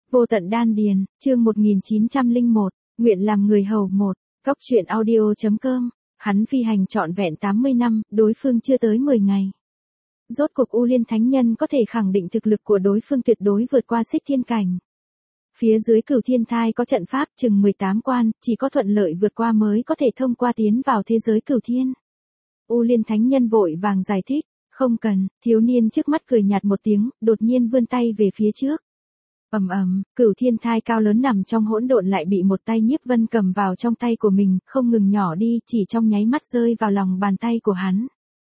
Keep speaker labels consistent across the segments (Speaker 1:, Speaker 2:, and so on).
Speaker 1: Vô tận đan điền, chương 1901, nguyện làm người hầu một, góc truyện audio.com, hắn phi hành trọn vẹn 80 năm, đối phương chưa tới 10 ngày. Rốt cuộc U Liên Thánh Nhân có thể khẳng định thực lực của đối phương tuyệt đối vượt qua Xích Thiên Cảnh. Phía dưới Cửu Thiên Thai có trận pháp chừng 18 quan, chỉ có thuận lợi vượt qua mới có thể thông qua tiến vào thế giới Cửu Thiên. U Liên Thánh Nhân vội vàng giải thích, không cần, thiếu niên trước mắt cười nhạt một tiếng, đột nhiên vươn tay về phía trước. Ầm ầm, Cửu Thiên Thai cao lớn nằm trong hỗn độn lại bị một tay Nhiếp Vân cầm vào trong tay của mình, không ngừng nhỏ đi, chỉ trong nháy mắt rơi vào lòng bàn tay của hắn.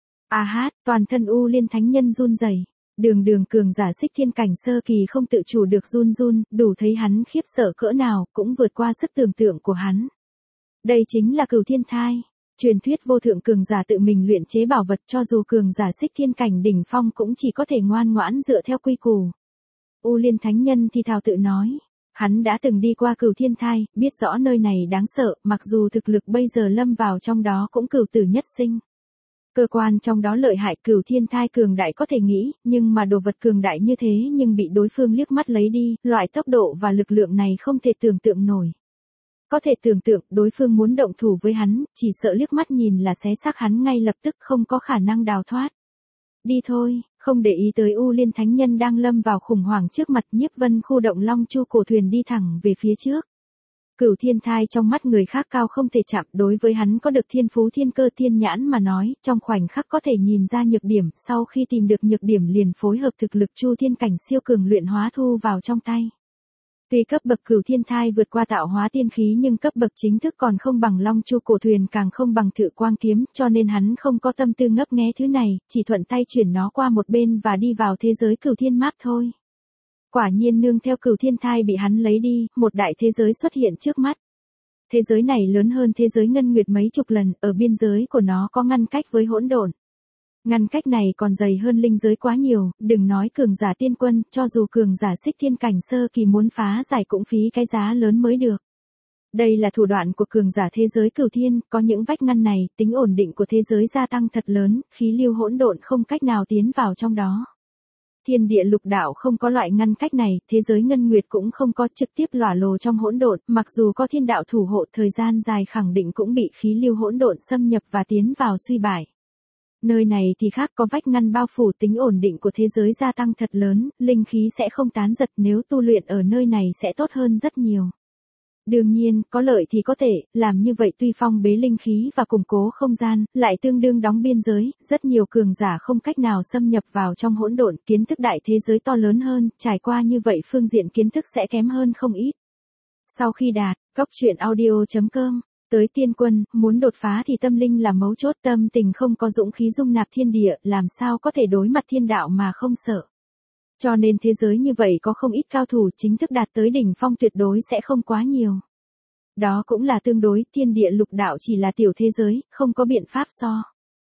Speaker 1: A hát, toàn thân U Liên Thánh Nhân run rẩy, đường cường giả Xích Thiên Cảnh sơ kỳ không tự chủ được run, đủ thấy hắn khiếp sợ cỡ nào, cũng vượt qua sức tưởng tượng của hắn. Đây chính là Cửu Thiên Thai. Truyền thuyết vô thượng cường giả tự mình luyện chế bảo vật, cho dù cường giả Xích Thiên Cảnh đỉnh phong cũng chỉ có thể ngoan ngoãn dựa theo quy củ. U Liên Thánh Nhân thì thào tự nói, hắn đã từng đi qua Cửu Thiên Thai, biết rõ nơi này đáng sợ, mặc dù thực lực bây giờ lâm vào trong đó cũng cửu tử nhất sinh. Cơ quan trong đó lợi hại, Cửu Thiên Thai cường đại có thể nghĩ, nhưng mà đồ vật cường đại như thế nhưng bị đối phương liếc mắt lấy đi, loại tốc độ và lực lượng này không thể tưởng tượng nổi. Có thể tưởng tượng đối phương muốn động thủ với hắn, chỉ sợ liếc mắt nhìn là xé xác hắn ngay lập tức, không có khả năng đào thoát. Đi thôi, không để ý tới U Liên Thánh Nhân đang lâm vào khủng hoảng trước mặt, Nhiếp Vân khu động Long Chu cổ thuyền đi thẳng về phía trước. Cửu Thiên Thai trong mắt người khác cao không thể chạm, đối với hắn có được thiên phú thiên cơ thiên nhãn mà nói, trong khoảnh khắc có thể nhìn ra nhược điểm, sau khi tìm được nhược điểm liền phối hợp thực lực Chu Thiên Cảnh siêu cường luyện hóa thu vào trong tay. Tuy cấp bậc Cửu Thiên Thai vượt qua tạo hóa tiên khí nhưng cấp bậc chính thức còn không bằng Long Chu cổ thuyền, càng không bằng Thự Quang kiếm, cho nên hắn không có tâm tư ngấp nghé thứ này, chỉ thuận tay chuyển nó qua một bên và đi vào thế giới Cửu Thiên Map thôi. Quả nhiên nương theo Cửu Thiên Thai bị hắn lấy đi, một đại thế giới xuất hiện trước mắt. Thế giới này lớn hơn thế giới Ngân Nguyệt mấy chục lần, ở biên giới của nó có ngăn cách với hỗn độn. Ngăn cách này còn dày hơn linh giới quá nhiều, đừng nói cường giả tiên quân, cho dù cường giả Xích Thiên Cảnh sơ kỳ muốn phá giải cũng phí cái giá lớn mới được. Đây là thủ đoạn của cường giả thế giới Cửu Thiên, có những vách ngăn này, tính ổn định của thế giới gia tăng thật lớn, khí lưu hỗn độn không cách nào tiến vào trong đó. Thiên địa lục đạo không có loại ngăn cách này, thế giới Ngân Nguyệt cũng không có, trực tiếp lỏa lồ trong hỗn độn, mặc dù có thiên đạo thủ hộ thời gian dài khẳng định cũng bị khí lưu hỗn độn xâm nhập và tiến vào suy bại. Nơi này thì khác, có vách ngăn bao phủ, tính ổn định của thế giới gia tăng thật lớn, linh khí sẽ không tán giật, nếu tu luyện ở nơi này sẽ tốt hơn rất nhiều. Đương nhiên, có lợi thì có thể, làm như vậy tuy phong bế linh khí và củng cố không gian, lại tương đương đóng biên giới, rất nhiều cường giả không cách nào xâm nhập vào trong hỗn độn, kiến thức đại thế giới to lớn hơn, trải qua như vậy phương diện kiến thức sẽ kém hơn không ít. Sau khi đạt, góc truyện audio.com, tới tiên quân, muốn đột phá thì tâm linh là mấu chốt, tâm tình không có dũng khí dung nạp thiên địa, làm sao có thể đối mặt thiên đạo mà không sợ. Cho nên thế giới như vậy có không ít cao thủ chính thức đạt tới đỉnh phong tuyệt đối sẽ không quá nhiều. Đó cũng là tương đối, thiên địa lục đạo chỉ là tiểu thế giới, không có biện pháp so.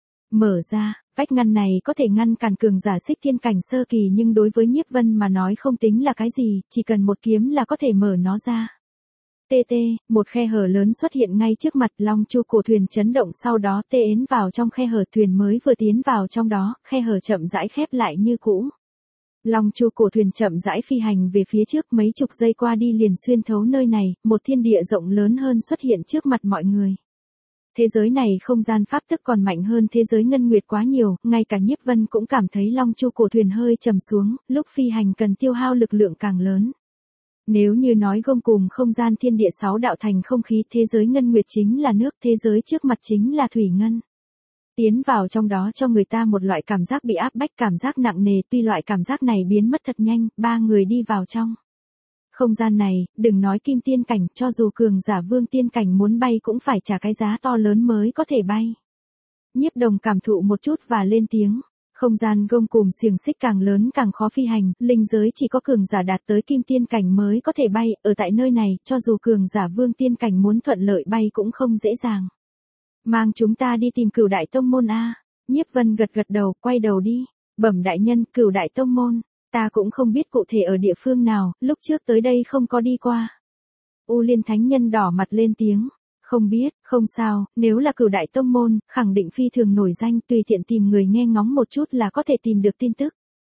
Speaker 1: Mở ra, vách ngăn này có thể ngăn cản cường giả Xích Thiên Cảnh sơ kỳ nhưng đối với Nhiếp Vân mà nói không tính là cái gì, chỉ cần một kiếm là có thể mở nó ra. Một khe hở lớn xuất hiện ngay trước mặt, Long Chu cổ thuyền chấn động, sau đó ến vào trong khe hở, thuyền mới vừa tiến vào trong đó, khe hở chậm rãi khép lại như cũ. Long Chu cổ thuyền chậm rãi phi hành về phía trước, mấy chục giây qua đi liền xuyên thấu nơi này, một thiên địa rộng lớn hơn xuất hiện trước mặt mọi người. Thế giới này không gian pháp tắc còn mạnh hơn thế giới Ngân Nguyệt quá nhiều, ngay cả Nhiếp Vân cũng cảm thấy Long Chu cổ thuyền hơi trầm xuống, lúc phi hành cần tiêu hao lực lượng càng lớn. Nếu như nói gông cùm không gian thiên địa 6 đạo thành không khí, thế giới Ngân Nguyệt chính là nước, thế giới trước mặt chính là thủy ngân. Tiến vào trong đó cho người ta một loại cảm giác bị áp bách, cảm giác nặng nề, tuy loại cảm giác này biến mất thật nhanh, ba người đi vào trong. Không gian này, đừng nói Kim Tiên Cảnh, cho dù cường giả Vương Tiên Cảnh muốn bay cũng phải trả cái giá to lớn mới có thể bay. Nhiếp Đồng cảm thụ một chút và lên tiếng. Không gian gông cùm xiềng xích càng lớn càng khó phi hành, linh giới chỉ có cường giả đạt tới Kim Tiên Cảnh mới có thể bay, ở tại nơi này, cho dù cường giả Vương Tiên Cảnh muốn thuận lợi bay cũng không dễ dàng. Mang chúng ta đi tìm Cửu Đại Tông Môn a. Nhiếp Vân gật đầu, quay đầu đi. Bẩm đại nhân, Cửu Đại Tông Môn, ta cũng không biết cụ thể ở địa phương nào, lúc trước tới đây không có đi qua. U Liên Thánh Nhân đỏ mặt lên tiếng. Không biết, không sao, nếu là Cửu Đại Tông Môn, khẳng định phi thường nổi danh, tùy tiện tìm người nghe ngóng một chút là có thể tìm được tin tức.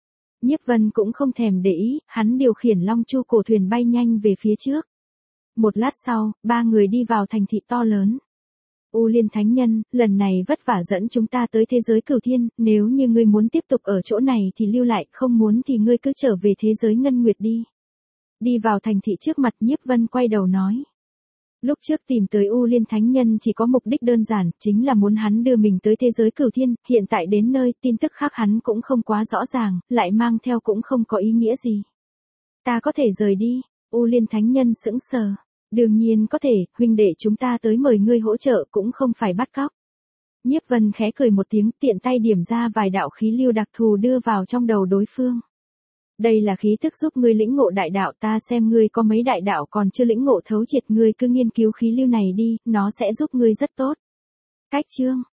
Speaker 1: Nhiếp Vân cũng không thèm để ý, hắn điều khiển Long Chu cổ thuyền bay nhanh về phía trước. Một lát sau, ba người đi vào thành thị to lớn. U Liên Thánh Nhân, lần này vất vả dẫn chúng ta tới thế giới Cửu Thiên, nếu như ngươi muốn tiếp tục ở chỗ này thì lưu lại, không muốn thì ngươi cứ trở về thế giới Ngân Nguyệt đi. Đi vào thành thị trước mặt, Nhiếp Vân quay đầu nói. Lúc trước tìm tới U Liên Thánh Nhân chỉ có mục đích đơn giản, chính là muốn hắn đưa mình tới thế giới Cửu Thiên, hiện tại đến nơi, tin tức khác hắn cũng không quá rõ ràng, lại mang theo cũng không có ý nghĩa gì. Ta có thể rời đi, U Liên Thánh Nhân sững sờ. Đương nhiên có thể, huynh đệ chúng ta tới mời ngươi hỗ trợ cũng không phải bắt cóc. Nhiếp Vân khẽ cười một tiếng, tiện tay điểm ra vài đạo khí lưu đặc thù đưa vào trong đầu đối phương. Đây là khí thức giúp ngươi lĩnh ngộ đại đạo, ta xem ngươi có mấy đại đạo còn chưa lĩnh ngộ thấu triệt, ngươi cứ nghiên cứu khí lưu này đi, nó sẽ giúp ngươi rất tốt. Cách chương